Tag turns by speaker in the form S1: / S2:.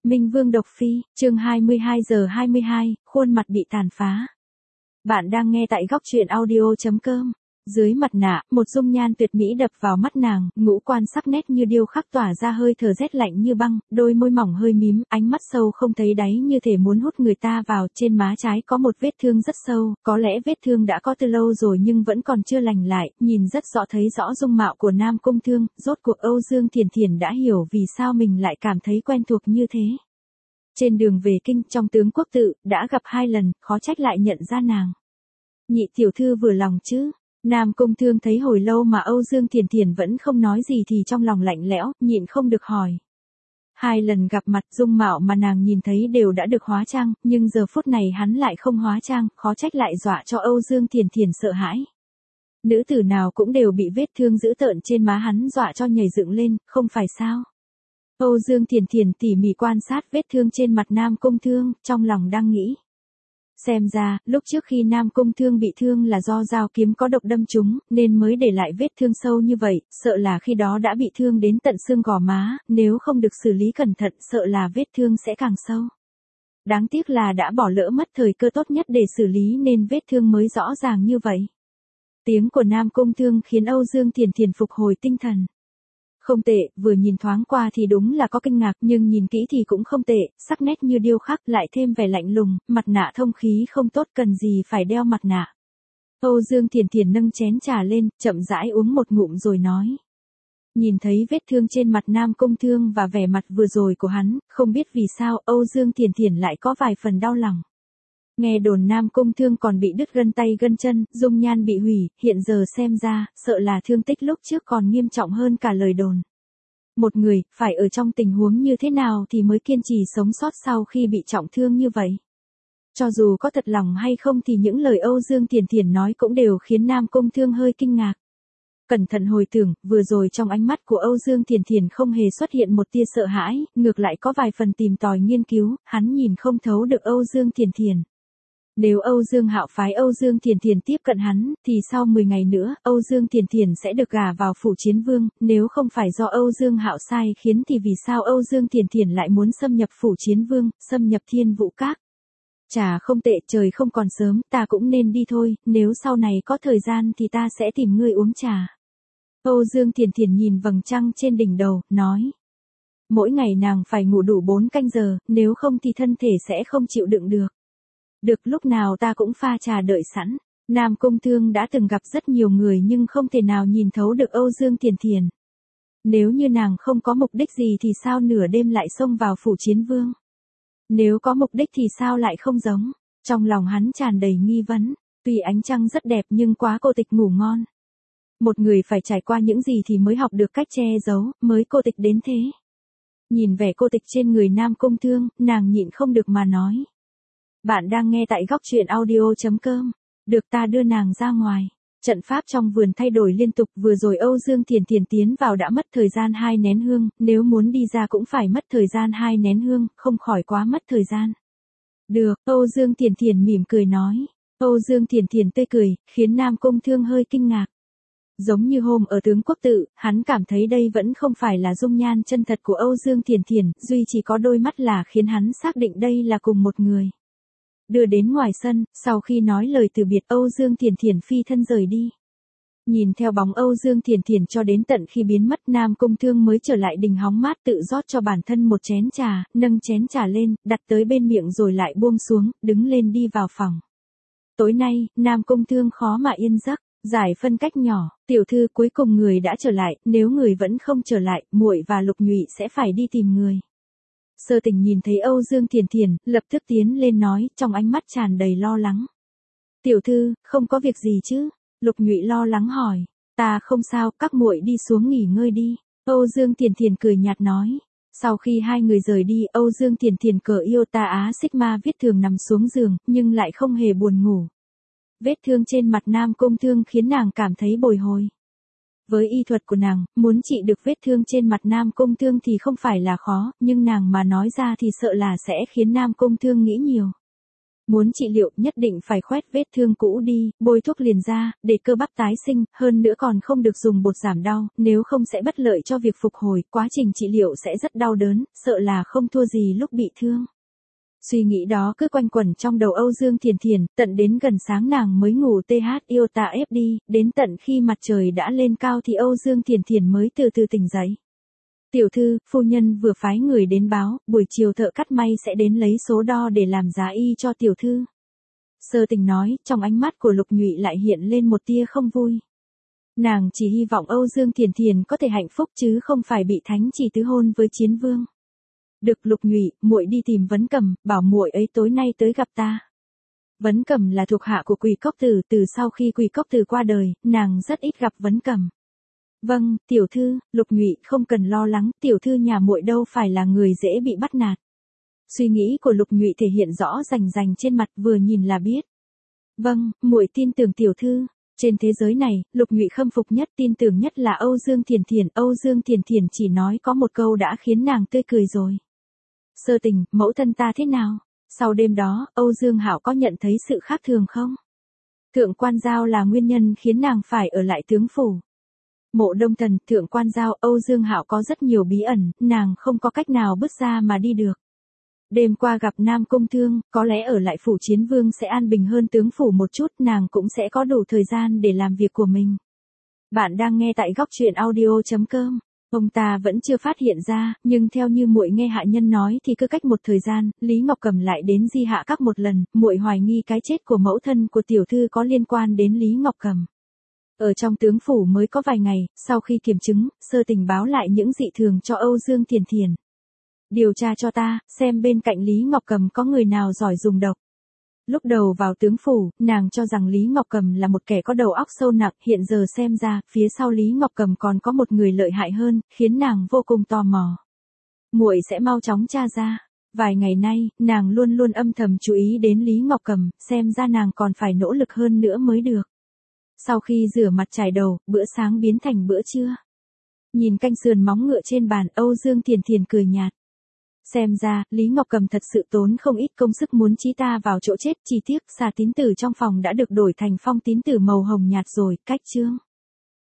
S1: Minh Vương độc phi, chương 22:22, khuôn mặt bị tàn phá. Bạn đang nghe tại góc truyện audio.com. Dưới mặt nạ, một dung nhan tuyệt mỹ đập vào mắt nàng, ngũ quan sắc nét như điêu khắc tỏa ra hơi thở rét lạnh như băng, đôi môi mỏng hơi mím, ánh mắt sâu không thấy đáy như thể muốn hút người ta vào, trên má trái có một vết thương rất sâu, có lẽ vết thương đã có từ lâu rồi nhưng vẫn còn chưa lành lại, nhìn rất rõ thấy rõ dung mạo của Nam Cung Thương, rốt cuộc Âu Dương Thiền Thiền đã hiểu vì sao mình lại cảm thấy quen thuộc như thế. Trên đường về kinh trong tướng quốc tự, đã gặp 2 lần, khó trách lại nhận ra nàng. Nhị tiểu thư vừa lòng chứ? Nam Cung Thương thấy hồi lâu mà Âu Dương Thiền Thiền vẫn không nói gì thì trong lòng lạnh lẽo, nhịn không được hỏi. 2 lần gặp mặt dung mạo mà nàng nhìn thấy đều đã được hóa trang, nhưng giờ phút này hắn lại không hóa trang, khó trách lại dọa cho Âu Dương Thiền Thiền sợ hãi. Nữ tử nào cũng đều bị vết thương dữ tợn trên má hắn dọa cho nhảy dựng lên, không phải sao? Âu Dương Thiền Thiền tỉ mỉ quan sát vết thương trên mặt Nam Cung Thương, trong lòng đang nghĩ. Xem ra, lúc trước khi Nam Cung Thương bị thương là do dao kiếm có độc đâm trúng, nên mới để lại vết thương sâu như vậy, sợ là khi đó đã bị thương đến tận xương gò má, nếu không được xử lý cẩn thận sợ là vết thương sẽ càng sâu. Đáng tiếc là đã bỏ lỡ mất thời cơ tốt nhất để xử lý nên vết thương mới rõ ràng như vậy. Tiếng của Nam Cung Thương khiến Âu Dương Thiền Thiền phục hồi tinh thần. Không tệ, vừa nhìn thoáng qua thì đúng là có kinh ngạc nhưng nhìn kỹ thì cũng không tệ, sắc nét như điêu khắc lại thêm vẻ lạnh lùng, mặt nạ thông khí không tốt cần gì phải đeo mặt nạ. Âu Dương Thiền Thiền nâng chén trà lên, chậm rãi uống một ngụm rồi nói. Nhìn thấy vết thương trên mặt Nam Cung Thương và vẻ mặt vừa rồi của hắn, không biết vì sao Âu Dương Thiền Thiền lại có vài phần đau lòng. Nghe đồn Nam Cung Thương còn bị đứt gân tay gân chân, dung nhan bị hủy, hiện giờ xem ra, sợ là thương tích lúc trước còn nghiêm trọng hơn cả lời đồn. Một người, phải ở trong tình huống như thế nào thì mới kiên trì sống sót sau khi bị trọng thương như vậy. Cho dù có thật lòng hay không thì những lời Âu Dương Thiền Thiền nói cũng đều khiến Nam Cung Thương hơi kinh ngạc. Cẩn thận hồi tưởng, vừa rồi trong ánh mắt của Âu Dương Thiền Thiền không hề xuất hiện một tia sợ hãi, ngược lại có vài phần tìm tòi nghiên cứu, hắn nhìn không thấu được Âu Dương Thiền Thiền. Nếu Âu Dương Hạo phái Âu Dương Thiền Thiền tiếp cận hắn, thì sau 10 ngày nữa, Âu Dương Thiền Thiền sẽ được gả vào phủ Chiến Vương, nếu không phải do Âu Dương Hạo sai khiến thì vì sao Âu Dương Thiền Thiền lại muốn xâm nhập phủ Chiến Vương, xâm nhập Thiên Vũ Các? Chà không tệ, trời không còn sớm, ta cũng nên đi thôi, nếu sau này có thời gian thì ta sẽ tìm ngươi uống trà. Âu Dương Thiền Thiền nhìn vầng trăng trên đỉnh đầu, nói. Mỗi ngày nàng phải ngủ đủ 4 canh giờ, nếu không thì thân thể sẽ không chịu đựng được. Được, lúc nào ta cũng pha trà đợi sẵn. Nam Cung Thương đã từng gặp rất nhiều người nhưng không thể nào nhìn thấu được Âu Dương Thiền Thiền. Nếu như nàng không có mục đích gì thì sao nửa đêm lại xông vào phủ Chiến Vương? Nếu có mục đích thì sao lại không giống? Trong lòng hắn tràn đầy nghi vấn. Tuy ánh trăng rất đẹp nhưng quá cô tịch ngủ ngon. Một người phải trải qua những gì thì mới học được cách che giấu, mới cô tịch đến thế. Nhìn vẻ cô tịch trên người Nam Cung Thương, nàng nhịn không được mà nói. Bạn đang nghe tại góc truyện audio.com. Được, ta đưa nàng ra ngoài. Trận pháp trong vườn thay đổi liên tục, vừa rồi Âu Dương Thiền Thiền tiến vào đã mất thời gian 2 nén hương, nếu muốn đi ra cũng phải mất thời gian 2 nén hương, không khỏi quá mất thời gian. Được, Âu Dương Thiền Thiền mỉm cười nói. Âu Dương Thiền Thiền tươi cười, khiến Nam Cung Thương hơi kinh ngạc. Giống như hôm ở tướng quốc tự, hắn cảm thấy đây vẫn không phải là dung nhan chân thật của Âu Dương Thiền Thiền, duy chỉ có đôi mắt là khiến hắn xác định đây là cùng một người. Đưa đến ngoài sân, sau khi nói lời từ biệt Âu Dương Thiền Thiền phi thân rời đi. Nhìn theo bóng Âu Dương Thiền Thiền cho đến tận khi biến mất, Nam Cung Thương mới trở lại đình hóng mát tự rót cho bản thân một chén trà, nâng chén trà lên, đặt tới bên miệng rồi lại buông xuống, đứng lên đi vào phòng. Tối nay, Nam Cung Thương khó mà yên giấc, giải phân cách nhỏ, tiểu thư cuối cùng người đã trở lại, nếu người vẫn không trở lại, muội và Lục Nhụy sẽ phải đi tìm người. Sơ Tình nhìn thấy Âu Dương Thiền Thiền, lập tức tiến lên nói, trong ánh mắt tràn đầy lo lắng. Tiểu thư, không có việc gì chứ? Lục Nhụy lo lắng hỏi. Ta không sao, các muội đi xuống nghỉ ngơi đi. Âu Dương Thiền Thiền cười nhạt nói. Sau khi 2 người rời đi, Âu Dương Thiền Thiền cờ Iota Á Sigma viết thường nằm xuống giường, nhưng lại không hề buồn ngủ. Vết thương trên mặt Nam Cung Thương khiến nàng cảm thấy bồi hồi. Với y thuật của nàng, muốn trị được vết thương trên mặt Nam Cung Thương thì không phải là khó, nhưng nàng mà nói ra thì sợ là sẽ khiến Nam Cung Thương nghĩ nhiều. Muốn trị liệu nhất định phải khoét vết thương cũ đi, bôi thuốc liền ra, để cơ bắp tái sinh, hơn nữa còn không được dùng bột giảm đau, nếu không sẽ bất lợi cho việc phục hồi, quá trình trị liệu sẽ rất đau đớn, sợ là không thua gì lúc bị thương. Suy nghĩ đó cứ quanh quẩn trong đầu Âu Dương Thiền Thiền, tận đến gần sáng nàng mới ngủ iota ép đi, đến tận khi mặt trời đã lên cao thì Âu Dương Thiền Thiền mới từ từ tỉnh dậy. Tiểu thư, phu nhân vừa phái người đến báo, buổi chiều thợ cắt may sẽ đến lấy số đo để làm giá y cho tiểu thư. Sơ Tình nói, trong ánh mắt của Lục Nhụy lại hiện lên một tia không vui. Nàng chỉ hy vọng Âu Dương Thiền Thiền có thể hạnh phúc chứ không phải bị thánh chỉ tứ hôn với Chiến Vương. Được Lục Nhụy, muội đi tìm Vấn Cầm, bảo muội ấy tối nay tới gặp ta. Vấn Cầm là thuộc hạ của Quỳ Cốc Tử, từ sau khi Quỳ Cốc Tử qua đời, nàng rất ít gặp Vấn Cầm. Vâng, tiểu thư, Lục Nhụy không cần lo lắng, tiểu thư nhà muội đâu phải là người dễ bị bắt nạt. Suy nghĩ của Lục Nhụy thể hiện rõ rành rành trên mặt, vừa nhìn là biết. Vâng, muội tin tưởng tiểu thư. Trên thế giới này, Lục Nhụy khâm phục nhất, tin tưởng nhất là Âu Dương Thiền Thiền. Âu Dương Thiền Thiền chỉ nói có một câu đã khiến nàng tươi cười rồi. Sơ Tình, mẫu thân ta thế nào? Sau đêm đó, Âu Dương Hạo có nhận thấy sự khác thường không? Thượng quan giao là nguyên nhân khiến nàng phải ở lại tướng phủ. Mộ Đông Thần, Thượng quan giao, Âu Dương Hạo có rất nhiều bí ẩn, nàng không có cách nào bước ra mà đi được. Đêm qua gặp Nam Cung Thương, có lẽ ở lại phủ Chiến Vương sẽ an bình hơn tướng phủ một chút, nàng cũng sẽ có đủ thời gian để làm việc của mình. Bạn đang nghe tại góc truyện audio.com. Ông ta vẫn chưa phát hiện ra, nhưng theo như muội nghe hạ nhân nói thì cứ cách một thời gian, Lý Ngọc Cầm lại đến Di Hạ Các một lần, muội hoài nghi cái chết của mẫu thân của tiểu thư có liên quan đến Lý Ngọc Cầm. Ở trong tướng phủ mới có vài ngày, sau khi kiểm chứng, Sơ Tình báo lại những dị thường cho Âu Dương Thiền Thiền. Điều tra cho ta, xem bên cạnh Lý Ngọc Cầm có người nào giỏi dùng độc. Lúc đầu vào tướng phủ, nàng cho rằng Lý Ngọc Cầm là một kẻ có đầu óc sâu nặng, hiện giờ xem ra, phía sau Lý Ngọc Cầm còn có một người lợi hại hơn, khiến nàng vô cùng tò mò. Muội sẽ mau chóng tra ra. Vài ngày nay, nàng luôn luôn âm thầm chú ý đến Lý Ngọc Cầm, xem ra nàng còn phải nỗ lực hơn nữa mới được. Sau khi rửa mặt chải đầu, bữa sáng biến thành bữa trưa. Nhìn canh sườn móng ngựa trên bàn, Âu Dương Thiền Thiền cười nhạt. Xem ra, Lý Ngọc Cầm thật sự tốn không ít công sức muốn chí ta vào chỗ chết, chỉ tiếc xà tín tử trong phòng đã được đổi thành phong tín tử màu hồng nhạt rồi, cách chương.